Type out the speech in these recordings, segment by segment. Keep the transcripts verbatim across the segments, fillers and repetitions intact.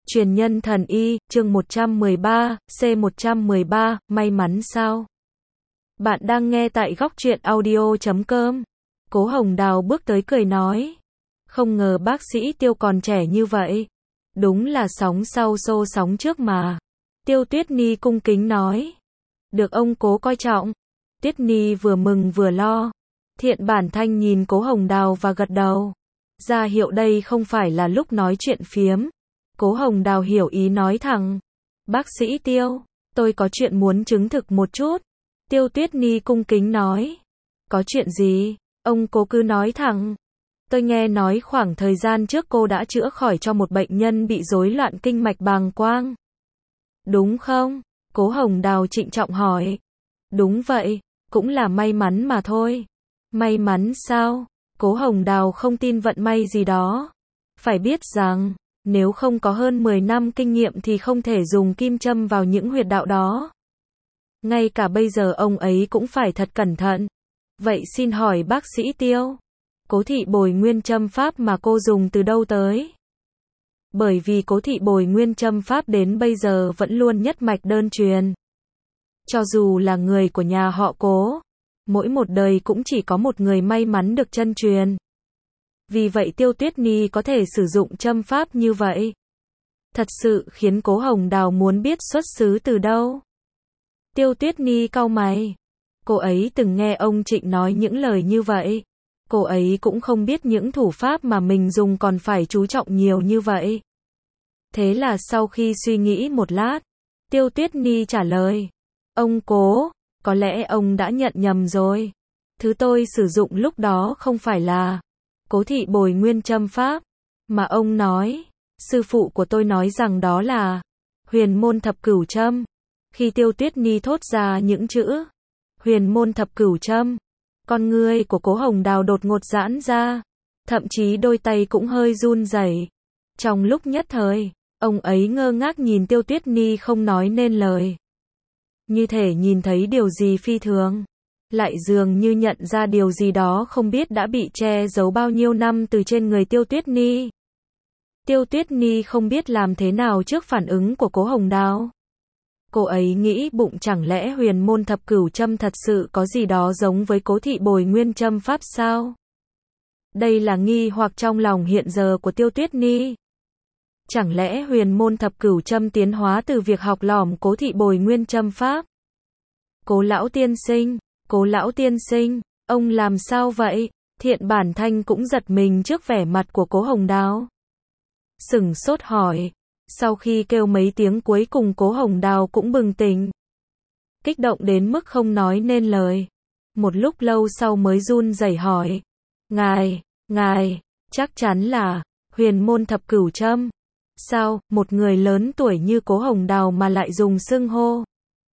Truyền nhân thần y, chương một trăm mười ba, C một trăm mười ba, may mắn sao? Bạn đang nghe tại góc truyện audio chấm com. Cố Hồng Đào bước tới cười nói. Không ngờ bác sĩ Tiêu còn trẻ như vậy. Đúng là sóng sau xô sóng trước mà. Tiêu Tuyết Ni cung kính nói. Được ông Cố coi trọng. Tuyết Ni vừa mừng vừa lo. Thiện Bản Thanh nhìn Cố Hồng Đào và gật đầu. Ra hiệu đây không phải là lúc nói chuyện phiếm. Cố Hồng Đào hiểu ý nói thẳng. Bác sĩ Tiêu, tôi có chuyện muốn chứng thực một chút. Tiêu Tuyết Ni cung kính nói. Có chuyện gì? Ông Cố cứ nói thẳng. Tôi nghe nói khoảng thời gian trước cô đã chữa khỏi cho một bệnh nhân bị rối loạn kinh mạch bàng quang. Đúng không? Cố Hồng Đào trịnh trọng hỏi. Đúng vậy, cũng là may mắn mà thôi. May mắn sao? Cố Hồng Đào không tin vận may gì đó. Phải biết rằng, nếu không có hơn mười năm kinh nghiệm thì không thể dùng kim châm vào những huyệt đạo đó. Ngay cả bây giờ ông ấy cũng phải thật cẩn thận. Vậy xin hỏi bác sĩ Tiêu, Cố Thị Bồi Nguyên châm pháp mà cô dùng từ đâu tới? Bởi vì Cố Thị Bồi Nguyên châm pháp đến bây giờ vẫn luôn nhất mạch đơn truyền. Cho dù là người của nhà họ Cố, mỗi một đời cũng chỉ có một người may mắn được chân truyền. Vì vậy Tiêu Tuyết Ni có thể sử dụng châm pháp như vậy. Thật sự khiến Cố Hồng Đào muốn biết xuất xứ từ đâu. Tiêu Tuyết Ni cau mày. Cô ấy từng nghe ông Trịnh nói những lời như vậy. Cô ấy cũng không biết những thủ pháp mà mình dùng còn phải chú trọng nhiều như vậy. Thế là sau khi suy nghĩ một lát, Tiêu Tuyết Ni trả lời. Ông Cố, có lẽ ông đã nhận nhầm rồi. Thứ tôi sử dụng lúc đó không phải là Cố Thị Bồi Nguyên châm pháp, mà ông nói. Sư phụ của tôi nói rằng đó là Huyền Môn Thập Cửu châm. Khi Tiêu Tuyết Ni thốt ra những chữ Huyền Môn Thập Cửu châm, con ngươi của Cố Hồng Đào đột ngột giãn ra, thậm chí đôi tay cũng hơi run rẩy. Trong lúc nhất thời, ông ấy ngơ ngác nhìn Tiêu Tuyết Ni không nói nên lời. Như thể nhìn thấy điều gì phi thường, lại dường như nhận ra điều gì đó không biết đã bị che giấu bao nhiêu năm từ trên người Tiêu Tuyết Ni. Tiêu Tuyết Ni không biết làm thế nào trước phản ứng của Cố Hồng Đào. Cô ấy nghĩ bụng chẳng lẽ Huyền Môn Thập Cửu châm thật sự có gì đó giống với Cố Thị Bồi Nguyên châm pháp sao? Đây là nghi hoặc trong lòng hiện giờ của Tiêu Tuyết Ni. Chẳng lẽ Huyền Môn Thập Cửu châm tiến hóa từ việc học lỏm Cố Thị Bồi Nguyên châm pháp? Cố lão tiên sinh, Cố lão tiên sinh, ông làm sao vậy? Thiện Bản Thanh cũng giật mình trước vẻ mặt của Cố Hồng Đào. Sửng sốt hỏi. Sau khi kêu mấy tiếng cuối cùng Cố Hồng Đào cũng bừng tỉnh. Kích động đến mức không nói nên lời. Một lúc lâu sau mới run rẩy hỏi. Ngài, ngài, chắc chắn là Huyền Môn Thập Cửu châm. Sao, một người lớn tuổi như Cố Hồng Đào mà lại dùng xưng hô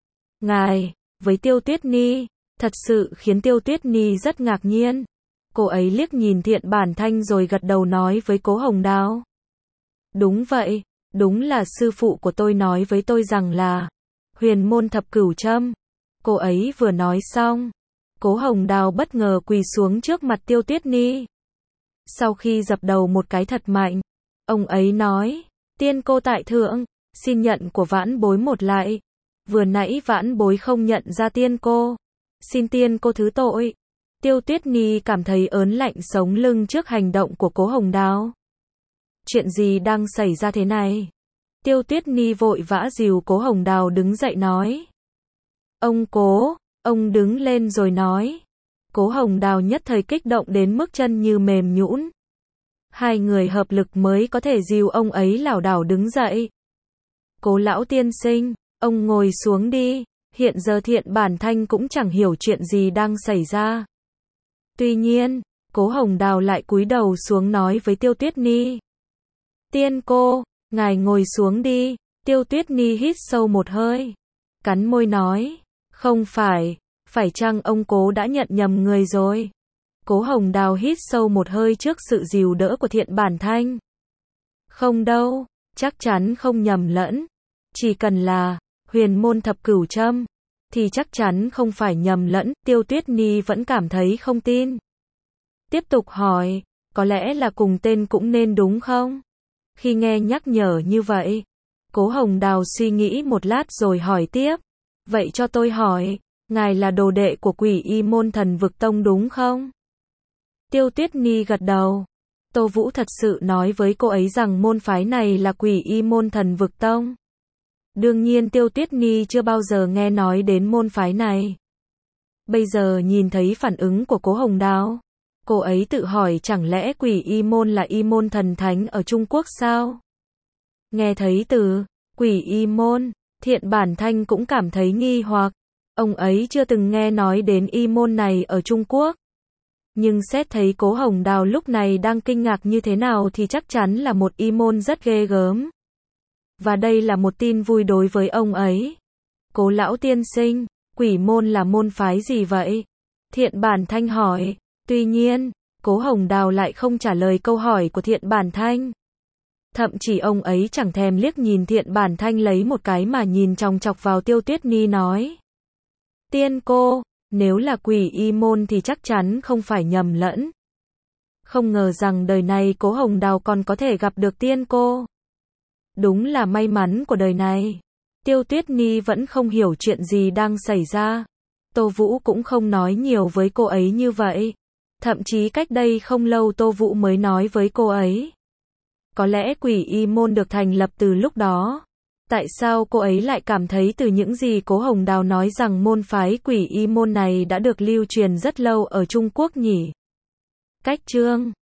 ngài với Tiêu Tuyết Ni, thật sự khiến Tiêu Tuyết Ni rất ngạc nhiên. Cô ấy liếc nhìn Thiện Bản Thanh rồi gật đầu nói với Cố Hồng Đào. Đúng vậy, đúng là sư phụ của tôi nói với tôi rằng là Huyền Môn Thập Cửu châm. Cô ấy vừa nói xong, Cố Hồng Đào bất ngờ quỳ xuống trước mặt Tiêu Tuyết Ni. Sau khi dập đầu một cái thật mạnh, ông ấy nói, tiên cô tại thượng, xin nhận của vãn bối một lại. Vừa nãy vãn bối không nhận ra tiên cô, xin tiên cô thứ tội. Tiêu Tuyết Ni cảm thấy ớn lạnh sống lưng trước hành động của Cố Hồng Đào. Chuyện gì đang xảy ra thế này? Tiêu Tuyết Ni vội vã dìu Cố Hồng Đào đứng dậy nói. Ông Cố, ông đứng lên rồi nói. Cố Hồng Đào nhất thời kích động đến mức chân như mềm nhũn. Hai người hợp lực mới có thể dìu ông ấy lảo đảo đứng dậy. Cố lão tiên sinh, ông ngồi xuống đi. Hiện giờ Thiện Bản Thanh cũng chẳng hiểu chuyện gì đang xảy ra. Tuy nhiên, Cố Hồng Đào lại cúi đầu xuống nói với Tiêu Tuyết Ni. Tiên cô, ngài ngồi xuống đi. Tiêu Tuyết Ni hít sâu một hơi, cắn môi nói. Không phải, phải chăng ông Cố đã nhận nhầm người rồi? Cố Hồng Đào hít sâu một hơi trước sự dìu đỡ của Thiện Bản Thanh. Không đâu, chắc chắn không nhầm lẫn. Chỉ cần là Huyền Môn Thập Cửu châm, thì chắc chắn không phải nhầm lẫn. Tiêu Tuyết Ni vẫn cảm thấy không tin. Tiếp tục hỏi, có lẽ là cùng tên cũng nên đúng không? Khi nghe nhắc nhở như vậy, Cố Hồng Đào suy nghĩ một lát rồi hỏi tiếp. Vậy cho tôi hỏi, ngài là đồ đệ của Quỷ Y môn Thần Vực Tông đúng không? Tiêu Tuyết Nhi gật đầu. Tô Vũ thật sự nói với cô ấy rằng môn phái này là Quỷ Y môn Thần Vực Tông. Đương nhiên Tiêu Tuyết Nhi chưa bao giờ nghe nói đến môn phái này. Bây giờ nhìn thấy phản ứng của Cố Hồng Đào, cô ấy tự hỏi chẳng lẽ Quỷ Y môn là y môn thần thánh ở Trung Quốc sao? Nghe thấy từ Quỷ Y môn, Thiện Bản Thanh cũng cảm thấy nghi hoặc. Ông ấy chưa từng nghe nói đến y môn này ở Trung Quốc. Nhưng xét thấy Cố Hồng Đào lúc này đang kinh ngạc như thế nào thì chắc chắn là một y môn rất ghê gớm. Và đây là một tin vui đối với ông ấy. Cố lão tiên sinh, Quỷ môn là môn phái gì vậy? Thiện Bản Thanh hỏi. Tuy nhiên, Cố Hồng Đào lại không trả lời câu hỏi của Thiện Bản Thanh. Thậm chí ông ấy chẳng thèm liếc nhìn Thiện Bản Thanh lấy một cái mà nhìn chòng chọc vào Tiêu Tuyết Nhi nói. Tiên cô, nếu là Quỷ Y môn thì chắc chắn không phải nhầm lẫn. Không ngờ rằng đời này Cố Hồng Đào còn có thể gặp được tiên cô. Đúng là may mắn của đời này. Tiêu Tuyết Nhi vẫn không hiểu chuyện gì đang xảy ra. Tô Vũ cũng không nói nhiều với cô ấy như vậy. Thậm chí cách đây không lâu Tô Vũ mới nói với cô ấy. Có lẽ Quỷ Y môn được thành lập từ lúc đó. Tại sao cô ấy lại cảm thấy từ những gì Cố Hồng Đào nói rằng môn phái Quỷ Y môn này đã được lưu truyền rất lâu ở Trung Quốc nhỉ? Cách chương